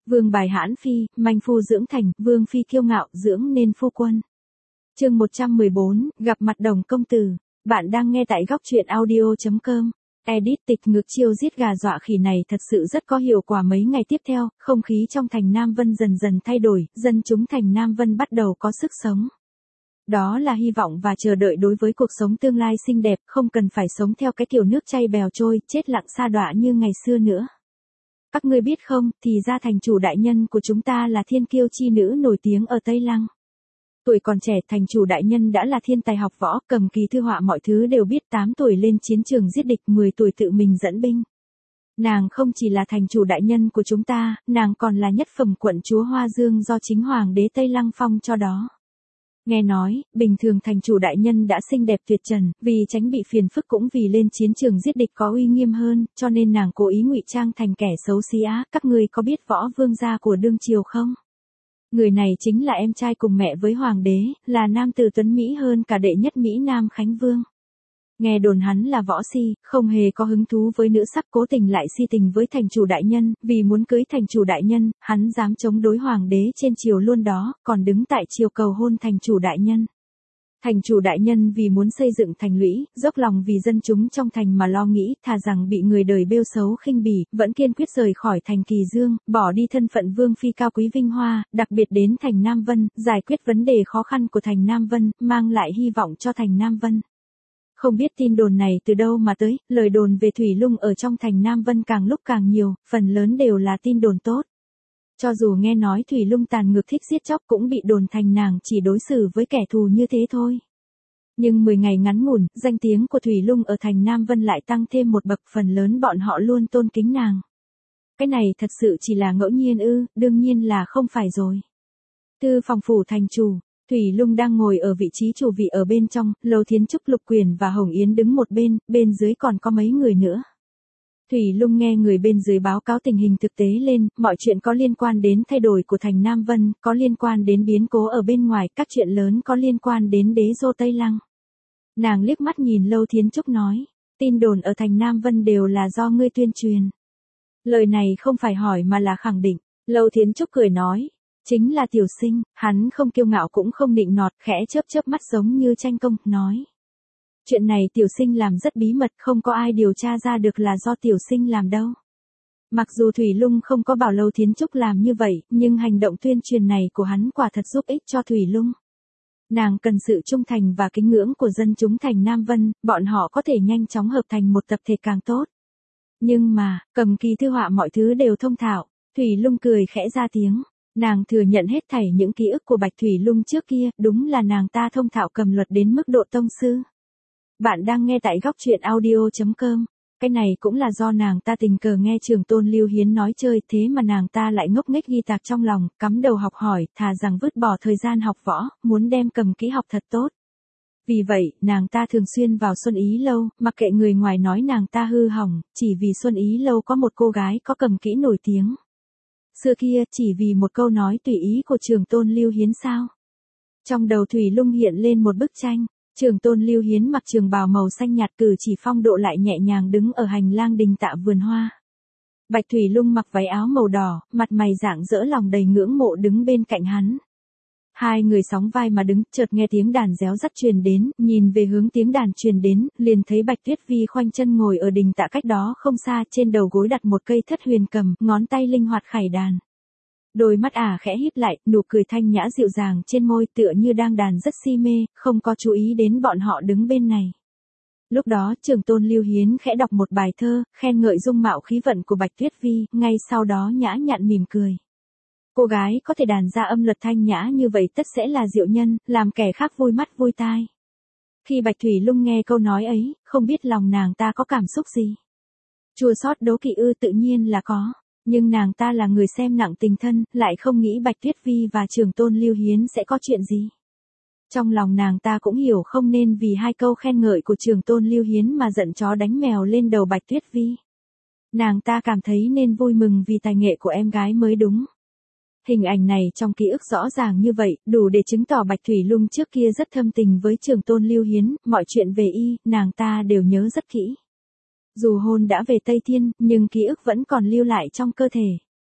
Vương bài hãn phi, manh phu dưỡng thành, vương phi kiêu ngạo, dưỡng nên phu quân. Chương 114, gặp mặt Đồng công tử. Bạn đang nghe tại góc truyện audio.com. Edit tịch ngược chiêu giết gà dọa khỉ này thật sự rất có hiệu quả. Mấy ngày tiếp theo, không khí trong thành Nam Vân dần dần thay đổi, dân chúng thành Nam Vân bắt đầu có sức sống. Đó là hy vọng và chờ đợi đối với cuộc sống tương lai xinh đẹp, không cần phải sống theo cái kiểu nước chảy bèo trôi, chết lặng sa đọa như ngày xưa nữa. Các ngươi biết không, thì ra thành chủ đại nhân của chúng ta là thiên kiêu chi nữ nổi tiếng ở Tây Lăng. Tuổi còn trẻ, thành chủ đại nhân đã là thiên tài học võ, cầm kỳ thư họa mọi thứ đều biết, 8 tuổi lên chiến trường giết địch, 10 tuổi tự mình dẫn binh. Nàng không chỉ là thành chủ đại nhân của chúng ta, nàng còn là nhất phẩm quận chúa Hoa Dương do chính hoàng đế Tây Lăng phong cho đó. Nghe nói, bình thường thành chủ đại nhân đã xinh đẹp tuyệt trần, vì tránh bị phiền phức cũng vì lên chiến trường giết địch có uy nghiêm hơn, cho nên nàng cố ý ngụy trang thành kẻ xấu xí á. Các ngươi có biết võ vương gia của đương triều không? Người này chính là em trai cùng mẹ với hoàng đế, là nam tử tuấn Mỹ hơn cả đệ nhất Mỹ Nam Khánh Vương. Nghe đồn hắn là võ si, không hề có hứng thú với nữ sắc, cố tình lại si tình với thành chủ đại nhân, vì muốn cưới thành chủ đại nhân, hắn dám chống đối hoàng đế trên triều luôn đó, còn đứng tại triều cầu hôn thành chủ đại nhân. Thành chủ đại nhân vì muốn xây dựng thành lũy, dốc lòng vì dân chúng trong thành mà lo nghĩ, thà rằng bị người đời bêu xấu khinh bỉ, vẫn kiên quyết rời khỏi thành Kỳ Dương, bỏ đi thân phận vương phi cao quý vinh hoa, đặc biệt đến thành Nam Vân, giải quyết vấn đề khó khăn của thành Nam Vân, mang lại hy vọng cho thành Nam Vân. Không biết tin đồn này từ đâu mà tới, lời đồn về Thủy Lung ở trong thành Nam Vân càng lúc càng nhiều, phần lớn đều là tin đồn tốt. Cho dù nghe nói Thủy Lung tàn ngược thích giết chóc cũng bị đồn thành nàng chỉ đối xử với kẻ thù như thế thôi. Nhưng 10 ngày ngắn ngủn, danh tiếng của Thủy Lung ở thành Nam Vân lại tăng thêm một bậc, phần lớn bọn họ luôn tôn kính nàng. Cái này thật sự chỉ là ngẫu nhiên ư? Đương nhiên là không phải rồi. Tư phòng phủ thành chủ, Thủy Lung đang ngồi ở vị trí chủ vị ở bên trong, Lâu Thiến Trúc, Lục Quyền và Hồng Yến đứng một bên, bên dưới còn có mấy người nữa. Thủy Lung nghe người bên dưới báo cáo tình hình thực tế lên, mọi chuyện có liên quan đến thay đổi của thành Nam Vân, có liên quan đến biến cố ở bên ngoài, các chuyện lớn có liên quan đến đế đô Tây Lăng. Nàng liếc mắt nhìn Lâu Thiến Trúc nói, tin đồn ở thành Nam Vân đều là do ngươi tuyên truyền. Lời này không phải hỏi mà là khẳng định. Lâu Thiến Trúc cười nói, chính là tiểu sinh, hắn không kiêu ngạo cũng không nịnh nọt, khẽ chớp chớp mắt giống như tranh công, nói. Chuyện này tiểu sinh làm rất bí mật, không có ai điều tra ra được là do tiểu sinh làm đâu. Mặc dù Thủy Lung không có bảo Lâu Thiến Trúc làm như vậy, nhưng hành động tuyên truyền này của hắn quả thật giúp ích cho Thủy Lung. Nàng cần sự trung thành và kính ngưỡng của dân chúng thành Nam Vân, bọn họ có thể nhanh chóng hợp thành một tập thể càng tốt. Nhưng mà, cầm kỳ thư họa mọi thứ đều thông thạo, Thủy Lung cười khẽ ra tiếng. Nàng thừa nhận hết thảy những ký ức của Bạch Thủy Lung trước kia, đúng là nàng ta thông thạo cầm luật đến mức độ tông sư. Bạn đang nghe tại góc truyện audio.com. Cái này cũng là do nàng ta tình cờ nghe Trường Tôn Lưu Hiến nói chơi, thế mà nàng ta lại ngốc nghếch ghi tạc trong lòng, cắm đầu học hỏi, thà rằng vứt bỏ thời gian học võ, muốn đem cầm kỹ học thật tốt. Vì vậy, nàng ta thường xuyên vào Xuân Ý Lâu, mặc kệ người ngoài nói nàng ta hư hỏng, chỉ vì Xuân Ý Lâu có một cô gái có cầm kỹ nổi tiếng. Xưa kia, chỉ vì một câu nói tùy ý của Trường Tôn Lưu Hiến sao? Trong đầu Thủy Lung hiện lên một bức tranh. Trường Tôn Lưu Hiến mặc trường bào màu xanh nhạt, cử chỉ phong độ lại nhẹ nhàng đứng ở hành lang đình Tạ vườn hoa. Bạch Thủy Lung mặc váy áo màu đỏ, mặt mày rạng rỡ lòng đầy ngưỡng mộ đứng bên cạnh hắn. Hai người sóng vai mà đứng, chợt nghe tiếng đàn réo rắt truyền đến, nhìn về hướng tiếng đàn truyền đến, liền thấy Bạch Tuyết Vi khoanh chân ngồi ở đình Tạ cách đó không xa, trên đầu gối đặt một cây thất huyền cầm, ngón tay linh hoạt khải đàn. Đôi mắt khẽ híp lại, nụ cười thanh nhã dịu dàng trên môi, tựa như đang đàn rất si mê, không có chú ý đến bọn họ đứng bên này. Lúc đó, Trường Tôn Lưu Hiến khẽ đọc một bài thơ, khen ngợi dung mạo khí vận của Bạch Tuyết Vi, ngay sau đó nhã nhặn mỉm cười. Cô gái có thể đàn ra âm luật thanh nhã như vậy tất sẽ là diệu nhân, làm kẻ khác vui mắt vui tai. Khi Bạch Thủy Lung nghe câu nói ấy, không biết lòng nàng ta có cảm xúc gì. Chua xót đố kỵ ư? Tự nhiên là có. Nhưng nàng ta là người xem nặng tình thân, lại không nghĩ Bạch Tuyết Vi và Trường Tôn Lưu Hiến sẽ có chuyện gì. Trong lòng nàng ta cũng hiểu không nên vì hai câu khen ngợi của Trường Tôn Lưu Hiến mà giận chó đánh mèo lên đầu Bạch Tuyết Vi. Nàng ta cảm thấy nên vui mừng vì tài nghệ của em gái mới đúng. Hình ảnh này trong ký ức rõ ràng như vậy, đủ để chứng tỏ Bạch Thủy Lung trước kia rất thâm tình với Trường Tôn Lưu Hiến, mọi chuyện về y, nàng ta đều nhớ rất kỹ. Dù hôn đã về Tây Thiên, nhưng ký ức vẫn còn lưu lại trong cơ thể.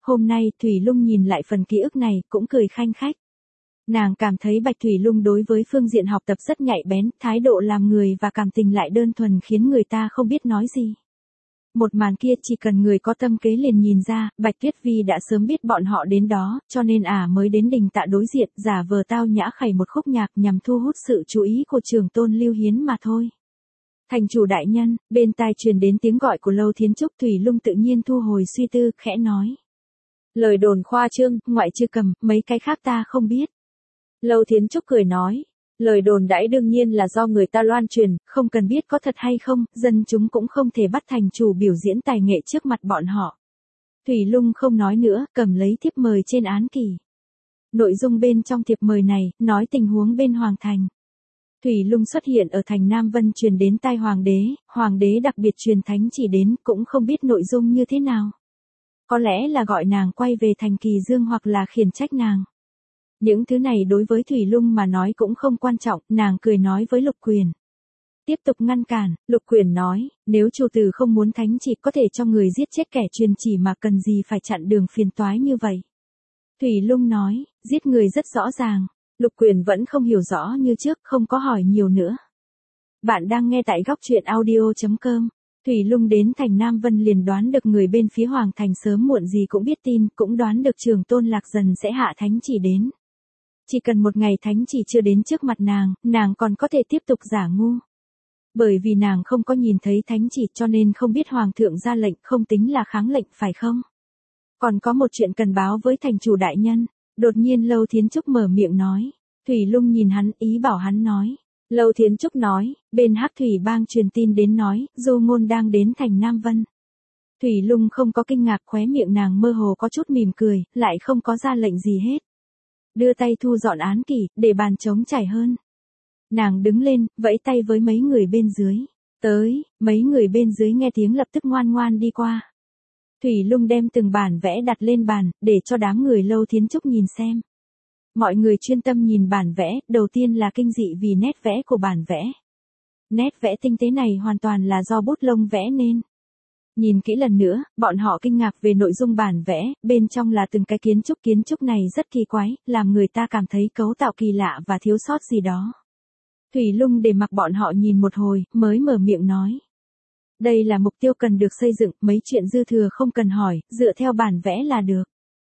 Hôm nay Thủy Lung nhìn lại phần ký ức này cũng cười khanh khách. Nàng cảm thấy Bạch Thủy Lung đối với phương diện học tập rất nhạy bén, thái độ làm người và cảm tình lại đơn thuần khiến người ta không biết nói gì. Một màn kia chỉ cần người có tâm kế liền nhìn ra, Bạch Tuyết Vi đã sớm biết bọn họ đến đó, cho nên mới đến Đình Tạ đối diện, giả vờ tao nhã khẩy một khúc nhạc nhằm thu hút sự chú ý của trưởng tôn Lưu Hiến mà thôi. Thành chủ đại nhân, bên tai truyền đến tiếng gọi của Lâu Thiến Trúc. Thủy Lung tự nhiên thu hồi suy tư, khẽ nói. Lời đồn khoa trương, ngoại trừ Cầm, mấy cái khác ta không biết. Lâu Thiến Trúc cười nói. Lời đồn đãi đương nhiên là do người ta loan truyền, không cần biết có thật hay không, dân chúng cũng không thể bắt thành chủ biểu diễn tài nghệ trước mặt bọn họ. Thủy Lung không nói nữa, cầm lấy thiếp mời trên án kỳ. Nội dung bên trong thiệp mời này, nói tình huống bên Hoàng Thành. Thủy Lung xuất hiện ở thành Nam Vân truyền đến tai Hoàng đế đặc biệt truyền thánh chỉ đến, cũng không biết nội dung như thế nào. Có lẽ là gọi nàng quay về thành Kỳ Dương hoặc là khiển trách nàng. Những thứ này đối với Thủy Lung mà nói cũng không quan trọng, nàng cười nói với Lục Quyền. Tiếp tục ngăn cản, Lục Quyền nói, nếu chủ tử không muốn thánh chỉ có thể cho người giết chết kẻ truyền chỉ mà cần gì phải chặn đường phiền toái như vậy. Thủy Lung nói, giết người rất rõ ràng. Lục Quyền vẫn không hiểu rõ như trước, không có hỏi nhiều nữa. Bạn đang nghe tại góc truyện audio.com. Thủy Lung đến thành Nam Vân liền đoán được người bên phía Hoàng Thành sớm muộn gì cũng biết tin, cũng đoán được trưởng tôn Lạc Dần sẽ hạ thánh chỉ đến. Chỉ cần một ngày thánh chỉ chưa đến trước mặt nàng còn có thể tiếp tục giả ngu. Bởi vì nàng không có nhìn thấy thánh chỉ cho nên không biết Hoàng thượng ra lệnh, không tính là kháng lệnh phải không? Còn có một chuyện cần báo với thành chủ đại nhân. Đột nhiên Lâu Thiến Trúc mở miệng nói. Thủy Lung nhìn hắn, ý bảo hắn nói. Lâu Thiến Trúc nói, bên Hắc Thủy Bang truyền tin đến nói, Du Ngôn đang đến thành Nam Vân. Thủy Lung không có kinh ngạc, khóe miệng nàng mơ hồ có chút mỉm cười, lại không có ra lệnh gì hết. Đưa tay thu dọn án kỷ, để bàn trống trải hơn. Nàng đứng lên, vẫy tay với mấy người bên dưới. Tới, mấy người bên dưới nghe tiếng lập tức ngoan ngoan đi qua. Thủy Lung đem từng bản vẽ đặt lên bàn, để cho đám người Lâu Thiến Trúc nhìn xem. Mọi người chuyên tâm nhìn bản vẽ, đầu tiên là kinh dị vì nét vẽ của bản vẽ. Nét vẽ tinh tế này hoàn toàn là do bút lông vẽ nên. Nhìn kỹ lần nữa, bọn họ kinh ngạc về nội dung bản vẽ, bên trong là từng cái kiến trúc này rất kỳ quái, làm người ta cảm thấy cấu tạo kỳ lạ và thiếu sót gì đó. Thủy Lung để mặc bọn họ nhìn một hồi, mới mở miệng nói. Đây là mục tiêu cần được xây dựng, mấy chuyện dư thừa không cần hỏi, dựa theo bản vẽ là được.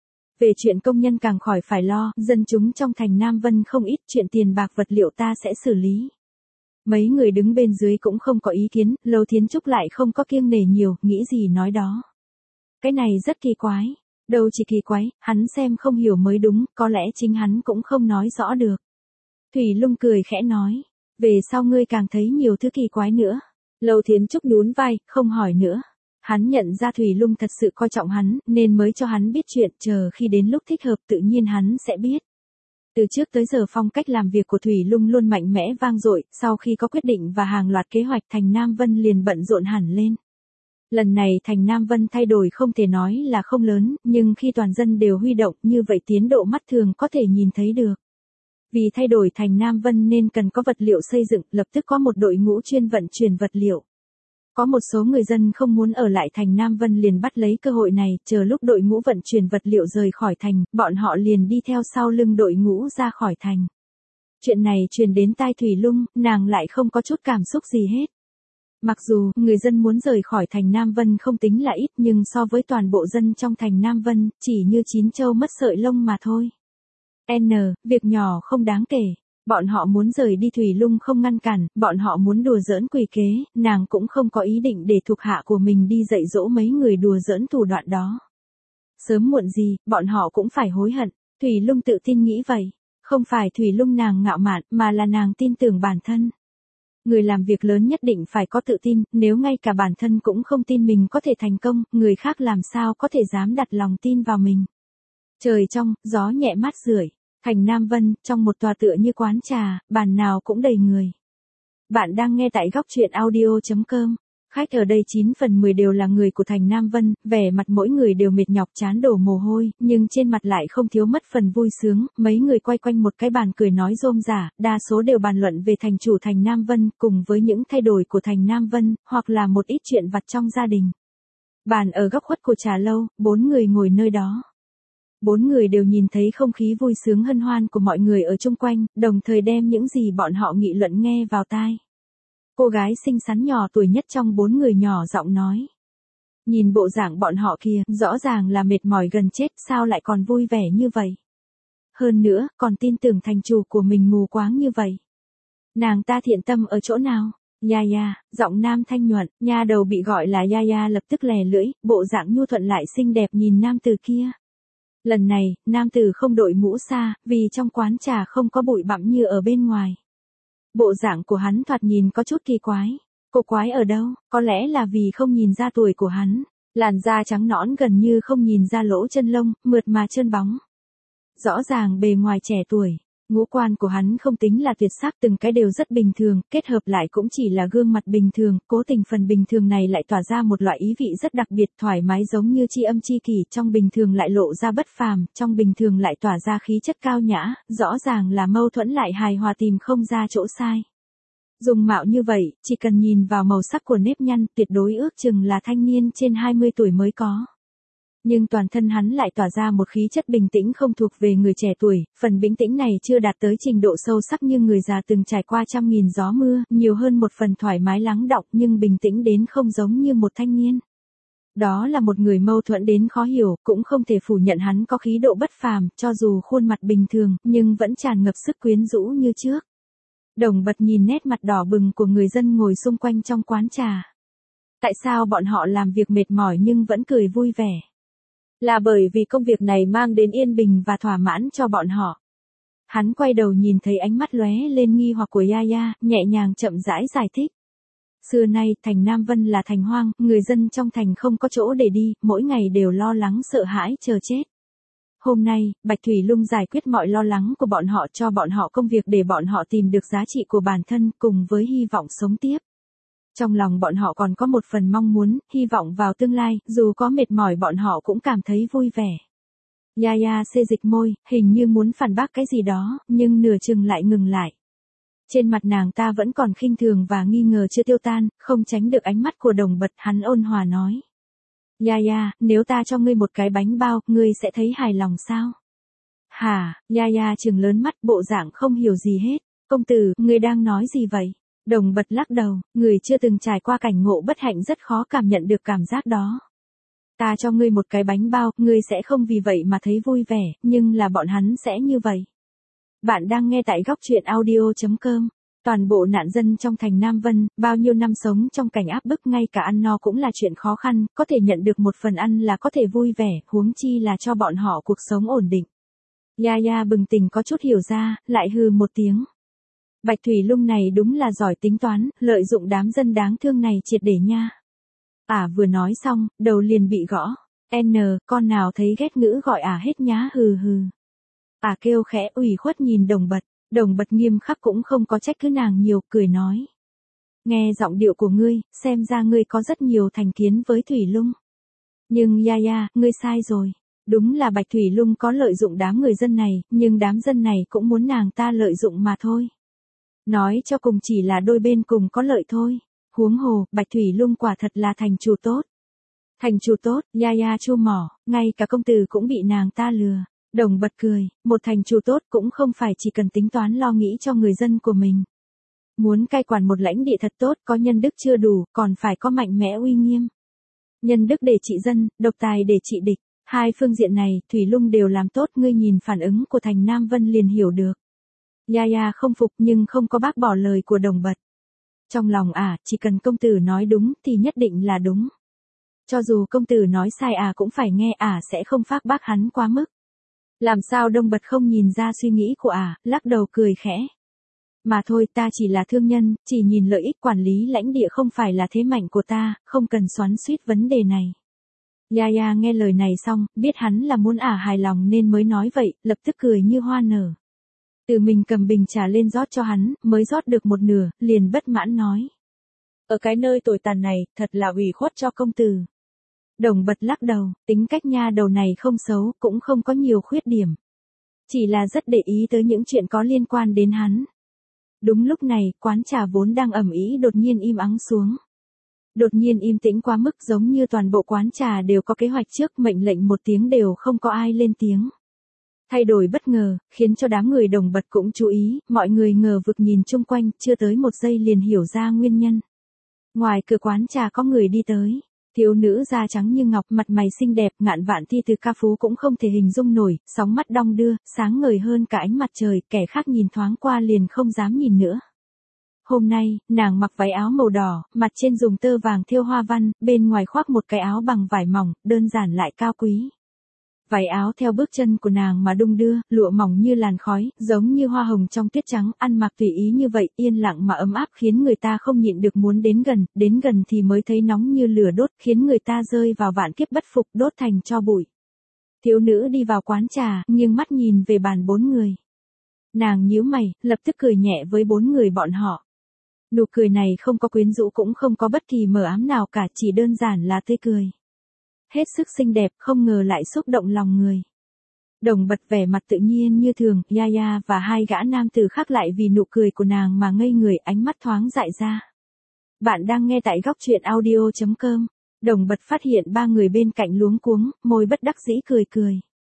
Về chuyện công nhân càng khỏi phải lo, dân chúng trong thành Nam Vân không ít, chuyện tiền bạc vật liệu ta sẽ xử lý. Mấy người đứng bên dưới cũng không có ý kiến, Lâu Thiến Trúc lại không có kiêng nể nhiều, nghĩ gì nói đó. Cái này rất kỳ quái. Đâu chỉ kỳ quái, hắn xem không hiểu mới đúng, có lẽ chính hắn cũng không nói rõ được. Thủy Lung cười khẽ nói, về sau ngươi càng thấy nhiều thứ kỳ quái nữa. Lâu Thiến Trúc nhún vai, không hỏi nữa. Hắn nhận ra Thủy Lung thật sự coi trọng hắn, nên mới cho hắn biết chuyện, chờ khi đến lúc thích hợp tự nhiên hắn sẽ biết. Từ trước tới giờ phong cách làm việc của Thủy Lung luôn mạnh mẽ vang dội, sau khi có quyết định và hàng loạt kế hoạch thành Nam Vân liền bận rộn hẳn lên. Lần này thành Nam Vân thay đổi không thể nói là không lớn, nhưng khi toàn dân đều huy động như vậy tiến độ mắt thường có thể nhìn thấy được. Vì thay đổi thành Nam Vân nên cần có vật liệu xây dựng, lập tức có một đội ngũ chuyên vận chuyển vật liệu. Có một số người dân không muốn ở lại thành Nam Vân liền bắt lấy cơ hội này, chờ lúc đội ngũ vận chuyển vật liệu rời khỏi thành, bọn họ liền đi theo sau lưng đội ngũ ra khỏi thành. Chuyện này truyền đến tai Thủy Lung, nàng lại không có chút cảm xúc gì hết. Mặc dù, người dân muốn rời khỏi thành Nam Vân không tính là ít nhưng so với toàn bộ dân trong thành Nam Vân, chỉ như chín châu mất sợi lông mà thôi. Việc nhỏ không đáng kể. Bọn họ muốn rời đi Thủy Lung không ngăn cản, bọn họ muốn đùa giỡn quỷ kế, nàng cũng không có ý định để thuộc hạ của mình đi dạy dỗ mấy người đùa giỡn thủ đoạn đó. Sớm muộn gì, bọn họ cũng phải hối hận, Thủy Lung tự tin nghĩ vậy. Không phải Thủy Lung nàng ngạo mạn, mà là nàng tin tưởng bản thân. Người làm việc lớn nhất định phải có tự tin, nếu ngay cả bản thân cũng không tin mình có thể thành công, người khác làm sao có thể dám đặt lòng tin vào mình. Trời trong, gió nhẹ mát rượi. Thành Nam Vân, trong một tòa tựa như quán trà, bàn nào cũng đầy người. Bạn đang nghe tại góc truyện audio.com. Khách ở đây 9 phần 10 đều là người của thành Nam Vân, vẻ mặt mỗi người đều mệt nhọc chán đổ mồ hôi, nhưng trên mặt lại không thiếu mất phần vui sướng, mấy người quay quanh một cái bàn cười nói rôm rả, đa số đều bàn luận về thành chủ thành Nam Vân, cùng với những thay đổi của thành Nam Vân, hoặc là một ít chuyện vặt trong gia đình. Bàn ở góc khuất của trà lâu, 4 người ngồi nơi đó. Bốn người đều nhìn thấy không khí vui sướng hân hoan của mọi người ở chung quanh, đồng thời đem những gì bọn họ nghị luận nghe vào tai. Cô gái xinh xắn nhỏ tuổi nhất trong bốn người nhỏ giọng nói. Nhìn bộ dạng bọn họ kia, rõ ràng là mệt mỏi gần chết, sao lại còn vui vẻ như vậy? Hơn nữa, còn tin tưởng thành chủ của mình mù quáng như vậy. Nàng ta thiện tâm ở chỗ nào? Yaya, giọng nam thanh nhuận, nha đầu bị gọi là Yaya lập tức lè lưỡi, bộ dạng nhu thuận lại xinh đẹp nhìn nam tử kia. Lần này, nam tử không đội mũ xa, vì trong quán trà không có bụi bặm như ở bên ngoài. Bộ dạng của hắn thoạt nhìn có chút kỳ quái. Cô quái ở đâu? Có lẽ là vì không nhìn ra tuổi của hắn. Làn da trắng nõn gần như không nhìn ra lỗ chân lông, mượt mà trơn bóng. Rõ ràng bề ngoài trẻ tuổi. Ngũ quan của hắn không tính là tuyệt sắc, từng cái đều rất bình thường, kết hợp lại cũng chỉ là gương mặt bình thường, cố tình phần bình thường này lại tỏa ra một loại ý vị rất đặc biệt, thoải mái giống như tri âm tri kỷ, trong bình thường lại lộ ra bất phàm, trong bình thường lại tỏa ra khí chất cao nhã, rõ ràng là mâu thuẫn lại hài hòa tìm không ra chỗ sai. Dùng mạo như vậy, chỉ cần nhìn vào màu sắc của nếp nhăn, tuyệt đối ước chừng là thanh niên trên 20 tuổi mới có. Nhưng toàn thân hắn lại tỏa ra một khí chất bình tĩnh không thuộc về người trẻ tuổi, phần bình tĩnh này chưa đạt tới trình độ sâu sắc như người già từng trải qua trăm nghìn gió mưa, nhiều hơn một phần thoải mái lắng đọng nhưng bình tĩnh đến không giống như một thanh niên. Đó là một người mâu thuẫn đến khó hiểu, cũng không thể phủ nhận hắn có khí độ bất phàm, cho dù khuôn mặt bình thường, nhưng vẫn tràn ngập sức quyến rũ như trước. Đồng Bật nhìn nét mặt đỏ bừng của người dân ngồi xung quanh trong quán trà. Tại sao bọn họ làm việc mệt mỏi nhưng vẫn cười vui vẻ? Là bởi vì công việc này mang đến yên bình và thỏa mãn cho bọn họ. Hắn quay đầu nhìn thấy ánh mắt lóe lên nghi hoặc của Yaya, nhẹ nhàng chậm rãi giải thích. Xưa nay, thành Nam Vân là thành hoang, người dân trong thành không có chỗ để đi, mỗi ngày đều lo lắng sợ hãi chờ chết. Hôm nay, Bạch Thủy Lung giải quyết mọi lo lắng của bọn họ, cho bọn họ công việc để bọn họ tìm được giá trị của bản thân cùng với hy vọng sống tiếp. Trong lòng bọn họ còn có một phần mong muốn, hy vọng vào tương lai, dù có mệt mỏi bọn họ cũng cảm thấy vui vẻ. Yaya xê dịch môi, hình như muốn phản bác cái gì đó, nhưng nửa chừng lại ngừng lại. Trên mặt nàng ta vẫn còn khinh thường và nghi ngờ chưa tiêu tan, không tránh được ánh mắt của Đồng Bật, hắn ôn hòa nói. Yaya, nếu ta cho ngươi một cái bánh bao, ngươi sẽ thấy hài lòng sao? Hả? Yaya trừng lớn mắt, bộ dạng không hiểu gì hết. Công tử, ngươi đang nói gì vậy? Đồng Bật lắc đầu, người chưa từng trải qua cảnh ngộ bất hạnh rất khó cảm nhận được cảm giác đó. Ta cho ngươi một cái bánh bao, ngươi sẽ không vì vậy mà thấy vui vẻ, nhưng là bọn hắn sẽ như vậy. Bạn đang nghe tại góc truyện audio.com. Toàn bộ nạn dân trong thành Nam Vân, bao nhiêu năm sống trong cảnh áp bức ngay cả ăn no cũng là chuyện khó khăn, có thể nhận được một phần ăn là có thể vui vẻ, huống chi là cho bọn họ cuộc sống ổn định. Yaya bừng tỉnh có chút hiểu ra, lại hừ một tiếng. Bạch Thủy Lung này đúng là giỏi tính toán, lợi dụng đám dân đáng thương này triệt để nha. Vừa nói xong, đầu liền bị gõ. Con nào thấy ghét ngữ gọi hết nhá hừ hừ. Kêu khẽ ủy khuất nhìn Đồng Bật. Đồng Bật nghiêm khắc cũng không có trách cứ nàng nhiều, cười nói. Nghe giọng điệu của ngươi, xem ra ngươi có rất nhiều thành kiến với Thủy Lung. Nhưng Yaya, ngươi sai rồi. Đúng là Bạch Thủy Lung có lợi dụng đám người dân này, nhưng đám dân này cũng muốn nàng ta lợi dụng mà thôi. Nói cho cùng chỉ là đôi bên cùng có lợi thôi. Huống hồ, Bạch Thủy Lung quả thật là thành chủ tốt. Thành chủ tốt, Yaya chu mỏ, ngay cả công tử cũng bị nàng ta lừa. Đồng Bật cười, một thành chủ tốt cũng không phải chỉ cần tính toán lo nghĩ cho người dân của mình. Muốn cai quản một lãnh địa thật tốt, có nhân đức chưa đủ, còn phải có mạnh mẽ uy nghiêm. Nhân đức để trị dân, độc tài để trị địch. Hai phương diện này, Thủy Lung đều làm tốt, ngươi nhìn phản ứng của thành Nam Vân liền hiểu được. Yaya không phục nhưng không có bác bỏ lời của Đồng Bật. Trong lòng chỉ cần công tử nói đúng thì nhất định là đúng. Cho dù công tử nói sai cũng phải nghe, sẽ không phác bác hắn quá mức. Làm sao Đồng Bật không nhìn ra suy nghĩ của lắc đầu cười khẽ. Mà thôi, ta chỉ là thương nhân, chỉ nhìn lợi ích, quản lý lãnh địa không phải là thế mạnh của ta, không cần xoắn xuýt vấn đề này. Yaya nghe lời này xong, biết hắn là muốn hài lòng nên mới nói vậy, lập tức cười như hoa nở. Tự mình cầm bình trà lên rót cho hắn, mới rót được một nửa, liền bất mãn nói. Ở cái nơi tồi tàn này, thật là ủy khuất cho công tử. Đồng Bật lắc đầu, tính cách nha đầu này không xấu, cũng không có nhiều khuyết điểm. Chỉ là rất để ý tới những chuyện có liên quan đến hắn. Đúng lúc này, quán trà vốn đang ầm ĩ đột nhiên im ắng xuống. Đột nhiên im tĩnh quá mức, giống như toàn bộ quán trà đều có kế hoạch trước, mệnh lệnh một tiếng đều không có ai lên tiếng. Thay đổi bất ngờ, khiến cho đám người Đồng Bật cũng chú ý, mọi người ngờ vực nhìn chung quanh, chưa tới một giây liền hiểu ra nguyên nhân. Ngoài cửa quán trà có người đi tới. Thiếu nữ da trắng như ngọc, mặt mày xinh đẹp, ngạn vạn thi từ ca phú cũng không thể hình dung nổi, sóng mắt đong đưa, sáng ngời hơn cả ánh mặt trời, kẻ khác nhìn thoáng qua liền không dám nhìn nữa. Hôm nay, nàng mặc váy áo màu đỏ, mặt trên dùng tơ vàng thêu hoa văn, bên ngoài khoác một cái áo bằng vải mỏng, đơn giản lại cao quý. Váy áo theo bước chân của nàng mà đung đưa, lụa mỏng như làn khói, giống như hoa hồng trong tuyết trắng, ăn mặc tùy ý như vậy, yên lặng mà ấm áp, khiến người ta không nhịn được muốn đến gần thì mới thấy nóng như lửa đốt, khiến người ta rơi vào vạn kiếp bất phục, đốt thành tro bụi. Thiếu nữ đi vào quán trà, nghiêng mắt nhìn về bàn 4 người. Nàng nhíu mày, lập tức cười nhẹ với 4 người bọn họ. Nụ cười này không có quyến rũ cũng không có bất kỳ mờ ám nào cả, chỉ đơn giản là tươi cười. Hết sức xinh đẹp, không ngờ lại xúc động lòng người. Đồng Bật vẻ mặt tự nhiên như thường, Yaya và 2 gã nam tử khác lại vì nụ cười của nàng mà ngây người, ánh mắt thoáng dại ra. Bạn đang nghe tại góc truyện audio.com. Đồng Bật phát hiện 3 người bên cạnh luống cuống, môi bất đắc dĩ cười cười.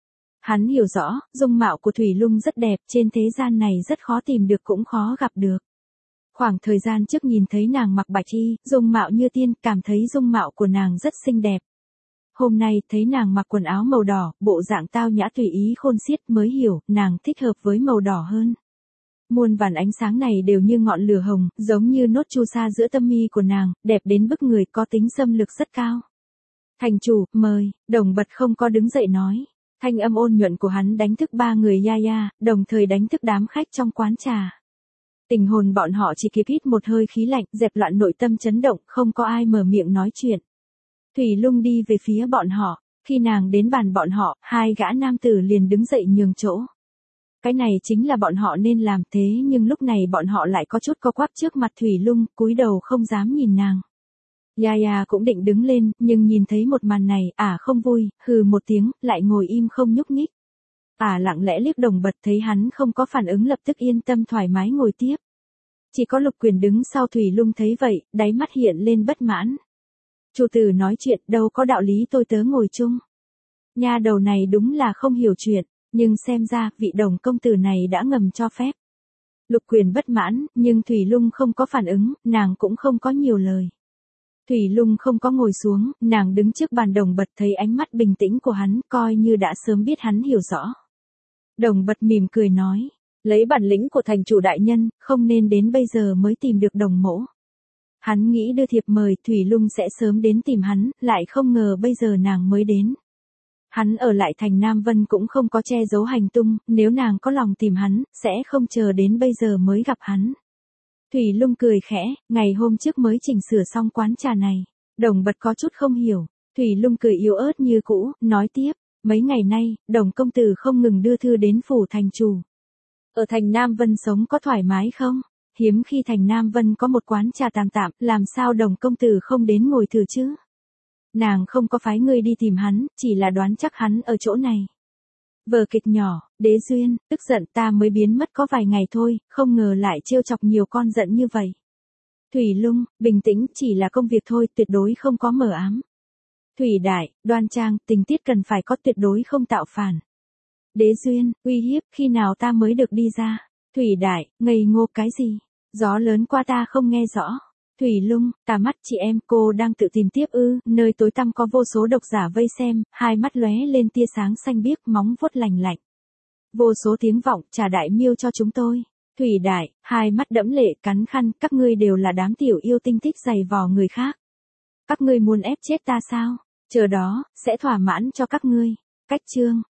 Hắn hiểu rõ, dung mạo của Thủy Lung rất đẹp, trên thế gian này rất khó tìm được cũng khó gặp được. Khoảng thời gian trước nhìn thấy nàng mặc bạch y, dung mạo như tiên, cảm thấy dung mạo của nàng rất xinh đẹp. Hôm nay thấy nàng mặc quần áo màu đỏ, bộ dạng tao nhã tùy ý khôn xiết, mới hiểu, nàng thích hợp với màu đỏ hơn. Muôn vàn ánh sáng này đều như ngọn lửa hồng, giống như nốt chu sa giữa tâm mi của nàng, đẹp đến bức người, có tính xâm lược rất cao. Thành chủ, mời. Đồng Bật không có đứng dậy nói. Thanh âm ôn nhuận của hắn đánh thức 3 người Yaya, đồng thời đánh thức đám khách trong quán trà. Tình hồn bọn họ chỉ kịp hít một hơi khí lạnh, dẹp loạn nội tâm chấn động, không có ai mở miệng nói chuyện. Thủy Lung đi về phía bọn họ, khi nàng đến bàn bọn họ, 2 gã nam tử liền đứng dậy nhường chỗ. Cái này chính là bọn họ nên làm, thế nhưng lúc này bọn họ lại có chút co quắp trước mặt Thủy Lung, cúi đầu không dám nhìn nàng. Yaya cũng định đứng lên, nhưng nhìn thấy một màn này, không vui, hừ một tiếng, lại ngồi im không nhúc nhích. Lặng lẽ liếc Đồng Bật, thấy hắn không có phản ứng lập tức yên tâm thoải mái ngồi tiếp. Chỉ có Lục Quyền đứng sau Thủy Lung thấy vậy, đáy mắt hiện lên bất mãn. Chủ tử nói chuyện, đâu có đạo lý tôi tớ ngồi chung. Nha đầu này đúng là không hiểu chuyện, nhưng xem ra vị Đồng công tử này đã ngầm cho phép. Lục Quyền bất mãn, nhưng Thủy Lung không có phản ứng, nàng cũng không có nhiều lời. Thủy Lung không có ngồi xuống, nàng đứng trước bàn Đồng Bật, thấy ánh mắt bình tĩnh của hắn, coi như đã sớm biết hắn hiểu rõ. Đồng Bật mỉm cười nói, lấy bản lĩnh của thành chủ đại nhân, không nên đến bây giờ mới tìm được Đồng mỗ. Hắn nghĩ đưa thiệp mời Thủy Lung sẽ sớm đến tìm hắn, lại không ngờ bây giờ nàng mới đến. Hắn ở lại thành Nam Vân cũng không có che giấu hành tung, nếu nàng có lòng tìm hắn, sẽ không chờ đến bây giờ mới gặp hắn. Thủy Lung cười khẽ, ngày hôm trước mới chỉnh sửa xong quán trà này. Đồng Bật có chút không hiểu. Thủy Lung cười yếu ớt như cũ, nói tiếp, mấy ngày nay, Đồng công tử không ngừng đưa thư đến phủ thành chủ. Ở thành Nam Vân sống có thoải mái không? Hiếm khi thành Nam Vân có một quán trà tạm tạm, làm sao Đồng công tử không đến ngồi thử chứ? Nàng không có phái người đi tìm hắn, chỉ là đoán chắc hắn ở chỗ này. Vở kịch nhỏ, Đế Duyên, tức giận ta mới biến mất có vài ngày thôi, không ngờ lại trêu chọc nhiều con giận như vậy. Thủy Lung, bình tĩnh, chỉ là công việc thôi, tuyệt đối không có mờ ám. Thủy Đại, đoan trang, tình tiết cần phải có, tuyệt đối không tạo phản. Đế Duyên, uy hiếp, khi nào ta mới được đi ra? Thủy Đại, ngây ngô cái gì? Gió lớn qua ta không nghe rõ. Thủy Lung, tà mắt chị em, cô đang tự tìm tiếp ư? Nơi tối tăm có vô số độc giả vây xem, hai mắt lóe lên tia sáng xanh biếc, móng vuốt lành lạnh. Vô số tiếng vọng, trả đại miêu cho chúng tôi. Thủy Đại, hai mắt đẫm lệ, cắn khăn, các ngươi đều là đám tiểu yêu tinh thích giày vò người khác. Các ngươi muốn ép chết ta sao? Chờ đó, sẽ thỏa mãn cho các ngươi. Cách chương.